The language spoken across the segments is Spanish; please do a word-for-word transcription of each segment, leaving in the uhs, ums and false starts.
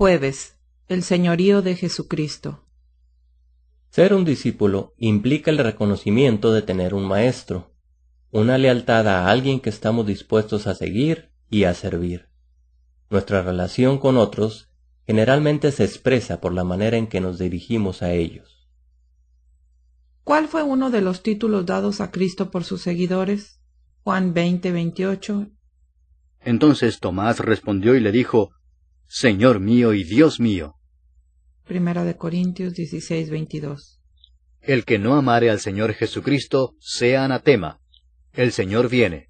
Jueves. El señorío de Jesucristo. Ser un discípulo implica el reconocimiento de tener un maestro, una lealtad a alguien que estamos dispuestos a seguir y a servir. Nuestra relación con otros generalmente se expresa por la manera en que nos dirigimos a ellos. ¿Cuál fue uno de los títulos dados a Cristo por sus seguidores? Juan veinte, veintiocho. Entonces Tomás respondió y le dijo, Señor mío y Dios mío. Primera de Corintios dieciséis, veintidós. El que no amare al Señor Jesucristo sea anatema. El Señor viene.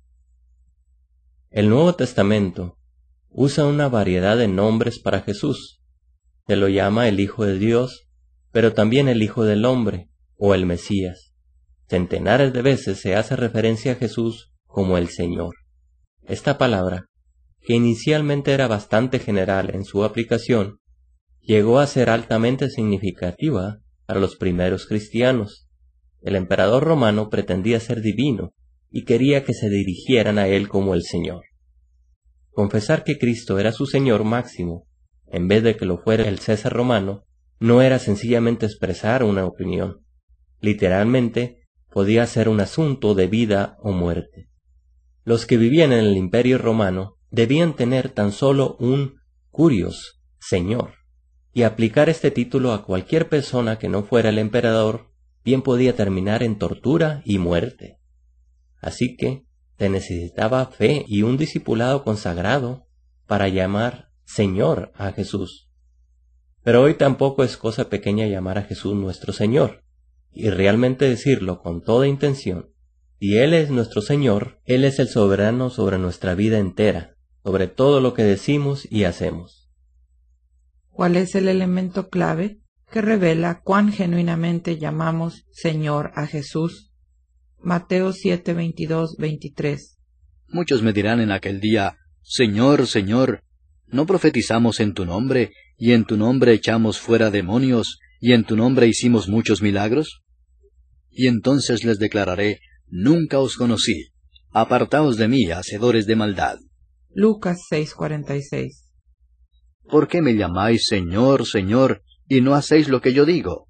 El Nuevo Testamento usa una variedad de nombres para Jesús. Se lo llama el Hijo de Dios, pero también el Hijo del Hombre, o el Mesías. Centenares de veces se hace referencia a Jesús como el Señor. Esta palabra, que inicialmente era bastante general en su aplicación, llegó a ser altamente significativa para los primeros cristianos. El emperador romano pretendía ser divino y quería que se dirigieran a él como el Señor. Confesar que Cristo era su Señor máximo, en vez de que lo fuera el César romano, no era sencillamente expresar una opinión. Literalmente, podía ser un asunto de vida o muerte. Los que vivían en el Imperio romano debían tener tan solo un curios, Señor, y aplicar este título a cualquier persona que no fuera el emperador bien podía terminar en tortura y muerte. Así que se necesitaba fe y un discipulado consagrado para llamar Señor a Jesús. Pero hoy tampoco es cosa pequeña llamar a Jesús nuestro Señor, y realmente decirlo con toda intención. Si Él es nuestro Señor, Él es el soberano sobre nuestra vida entera, sobre todo lo que decimos y hacemos. ¿Cuál es el elemento clave que revela cuán genuinamente llamamos Señor a Jesús? Mateo siete, veintidós, veintitrés. Muchos me dirán en aquel día, Señor, Señor, ¿no profetizamos en tu nombre, y en tu nombre echamos fuera demonios, y en tu nombre hicimos muchos milagros? Y entonces les declararé, Nunca os conocí, apartaos de mí, hacedores de maldad. Lucas seis, cuarenta y seis. ¿Por qué me llamáis Señor, Señor, y no hacéis lo que yo digo?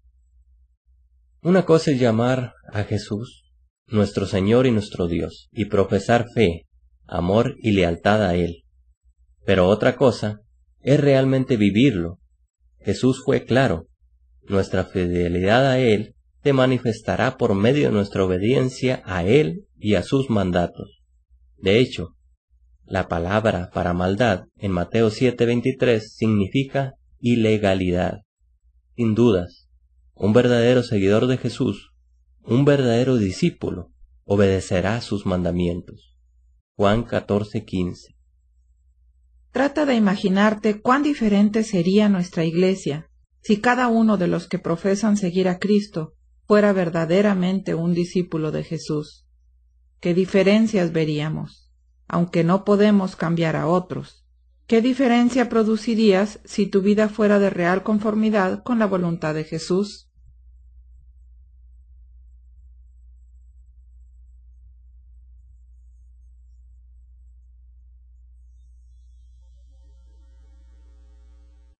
Una cosa es llamar a Jesús, nuestro Señor y nuestro Dios, y profesar fe, amor y lealtad a Él. Pero otra cosa es realmente vivirlo. Jesús fue claro, nuestra fidelidad a Él se manifestará por medio de nuestra obediencia a Él y a sus mandatos. De hecho, la palabra para maldad en Mateo siete, veintitrés significa ilegalidad. Sin dudas, un verdadero seguidor de Jesús, un verdadero discípulo, obedecerá sus mandamientos. Juan catorce, quince. Trata de imaginarte cuán diferente sería nuestra iglesia si cada uno de los que profesan seguir a Cristo fuera verdaderamente un discípulo de Jesús. ¿Qué diferencias veríamos? Aunque no podemos cambiar a otros. ¿Qué diferencia producirías si tu vida fuera de real conformidad con la voluntad de Jesús?